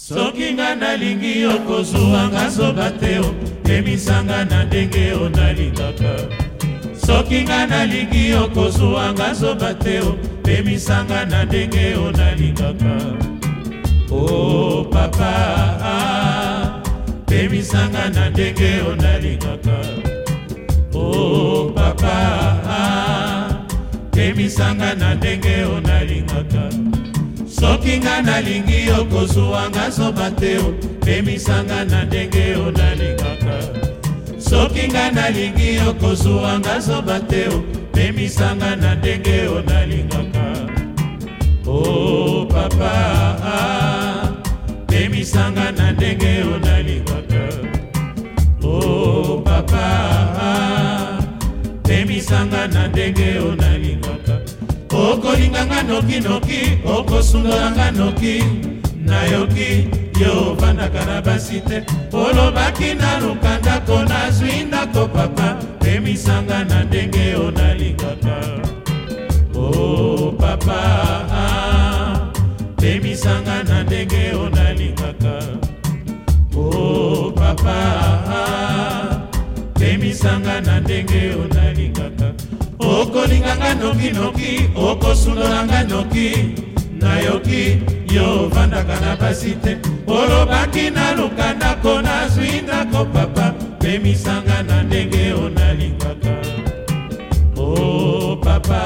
Soki nga nalingi yo kozwa nga zoba te o, emisanga na ndenge o nalingaka. Soki nga nalingi yo kozwa nga zoba te o, emisanga na ndenge o nalingaka. Oh papa, emisanga na ndenge o nalingaka. Oh papa, emisanga na ndenge o nalingaka. Soki nga nalingi yo kozwa nga zoba te o, emisanga na ndenge o nalingaka. Soki nga nalingi yo kozwa nga zoba te o, emisanga na ndenge o nalingaka. Oh papa, emisanga na ndenge o nalingaka. Oh papa, emisanga na ndenge o nalingaka. Okolinganga noki noki, okosundolanga noki, nayoki yo vandaka na basite. Olobaki na lukandako na zwindako papa, emisanga na ndenge o nalingaka. Oh papa, emisanga na ndenge o nalingaka. Oh papa, emisanga na ndenge o nalingaka. Okolinganga noki noki, okosundolanga noki, nayoki yo vandaka na basite. Olobaki na lukandako na zwindako papa, emisanga na ndenge o nalingaka. Oh papa,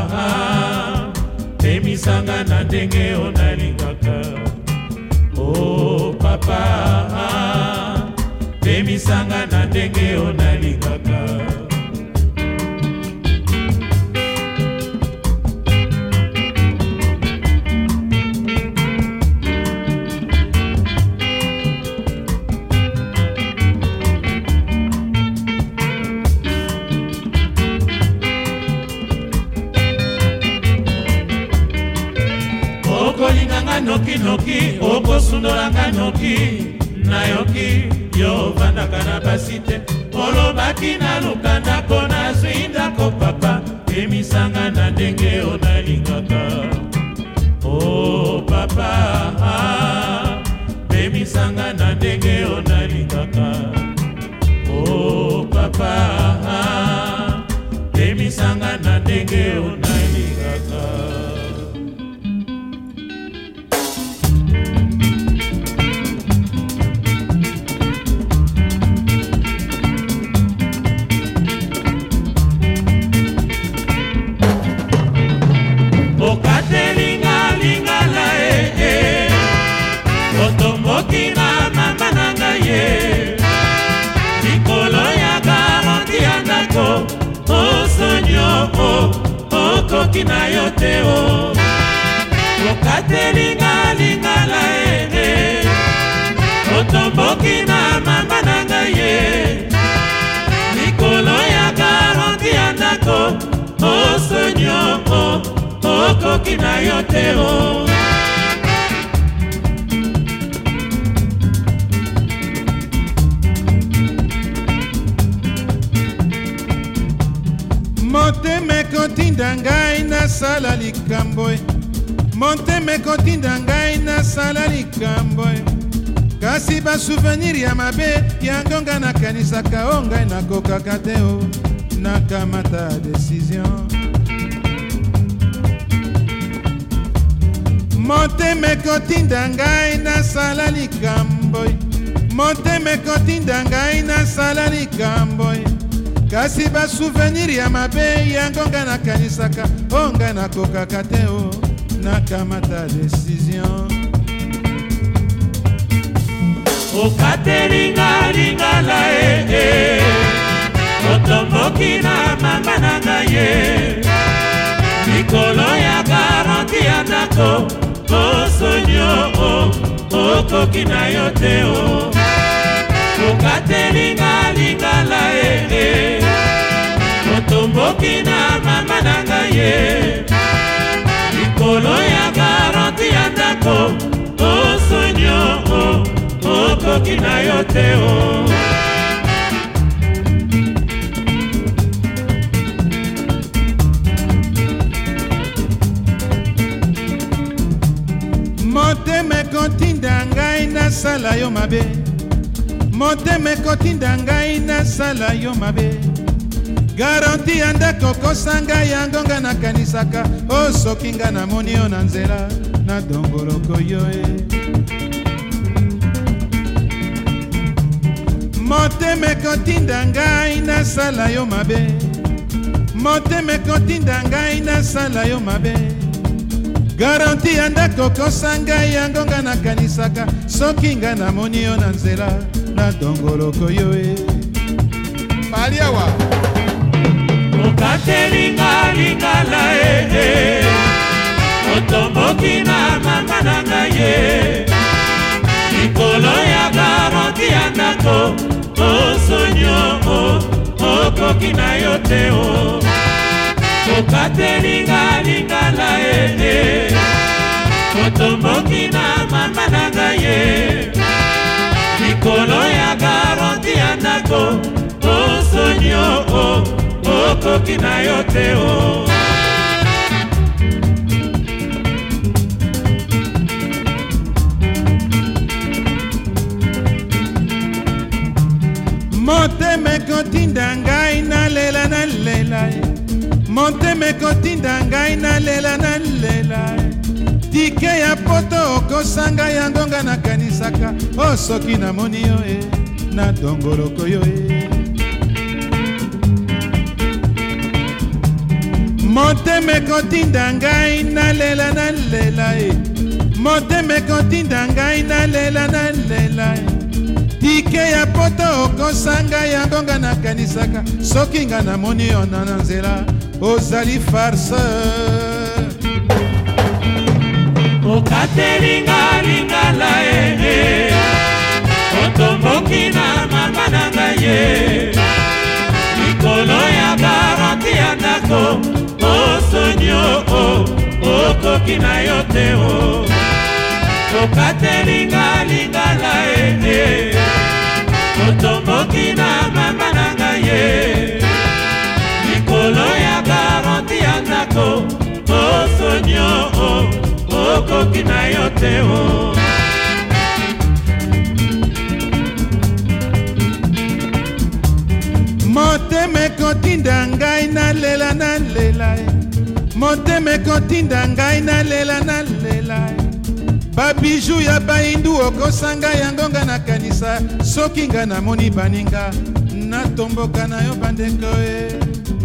emisanga na ndenge o nalingaka. Oh papa, emisanga na ndenge o nalingaka. Okolinganga noki noki, okosundolanga noki, nayoki yo vandaka na basite. Olobaki na lukandako na zwindako papa, emisanga na ndenge o nalingaka. Oh papa, emisanga na ndenge o nalingaka. Oh papa, emisanga na ndenge o nalingaka. Otomboki na mama nanga ye, likolo ya garanti ya ndako, osonyo okoki na yo te o. Okatelinga lingala otomboki na mama nanga ye, likolo ya garanti ya ndako, osonyo okoki na yo te o. Motema kotinda ngai nasala likambo, motema kotinda ngai nasala likambo, kasi ba souvenir ya mabe yango nga nakanisaka o ngai nakokaka te o, nakamata décision. Motema kotinda ngai nasala likambo, motema kotinda ngai nasala likambo, kasi ba souvenir ya mabe yango nga nakanisaka o ngai nakokaka te o, nakamata décision. Okatelinga lingala otomboki na mama nanga ye, likolo ya garanti ya ndako, osonyo okoki na yo te o. Okatelinga lingala otomboki na mama nanga ye, likolo ya garanti ya ndako, osonyo okoki na yo te o. Motema kotinda ngai na nasala yo mabe, motema ekotinda ngai nasala yo mabe. Garanti ya ndako kosa ngai yango nga nakanisaka, o soki nga namoni yo na nzela nadongoloko yo e. Motema ekotinda ngai nasala yo mabe, motema ekotinda ngai nasala yo mabe. Garanti ya ndako kosa ngai yango nga nakanisaka, soki nga namoni yo na nzela nadongoloko yo e. Paliawa okatelinga lingala otomboki na mama na ngai ye. Likolo ya garanti ya ndako osonyo okoki na yo te o. Okatelinga lingala otomboki na mama na ngai ye. Likolo ya garanti ya ndako osonyo okoki na yo te o. Motema ekotinda ngai nalela nalela, motema ekotinda ngai nalela nalela. Tike ya poto okosanga yango nga nakanisaka, o soki namoni yo e nadongoloko yo e. Motema ekotinda ngai nalela nalela, motema ekotinda ngai nalela nalela. Tike ya poto okosanga yango nga nakanisaka, soki nga namoni yo na nzela ozali farceur. Okatelinga lingala otomboki na mama na ngai ye. Likolo ya garanti ya ndako osonyo okoki na yo te o. Okatelinga lingala otomboki na mama na ngai ye. Likolo ya garanti ya ndako osonyo okoki na yo te o. Motema ekotinda ngai nalela nalela, motema ekotinda ngai nalela nalela. Babiju ya baindu okosanga yango nga nakanisa, soki nga namoni baninga natomboka na yo bandeko e.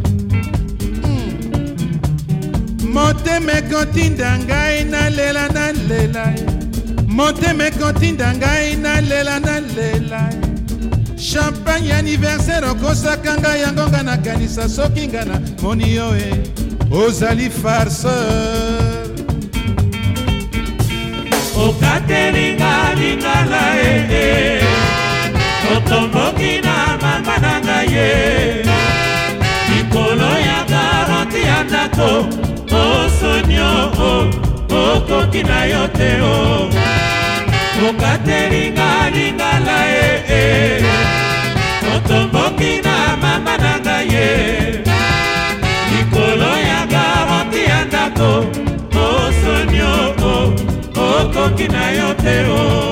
Motema ekotinda ngai nalela nalela, motema ekotinda ngai nalela nalela. Champagne anniversaire okosaka ngai yango nga nakanisa, soki nga namoni yo e ozali farceur. Okatelinga lingala otomboki na mama na ngai ye. Likolo ya garanti ya ndako osonyo okoki na yo te o. Okatelinga lingala otomboki na mama na ngai ye. Likolo ya garanti ya ndako osonyo okoki na yo te o.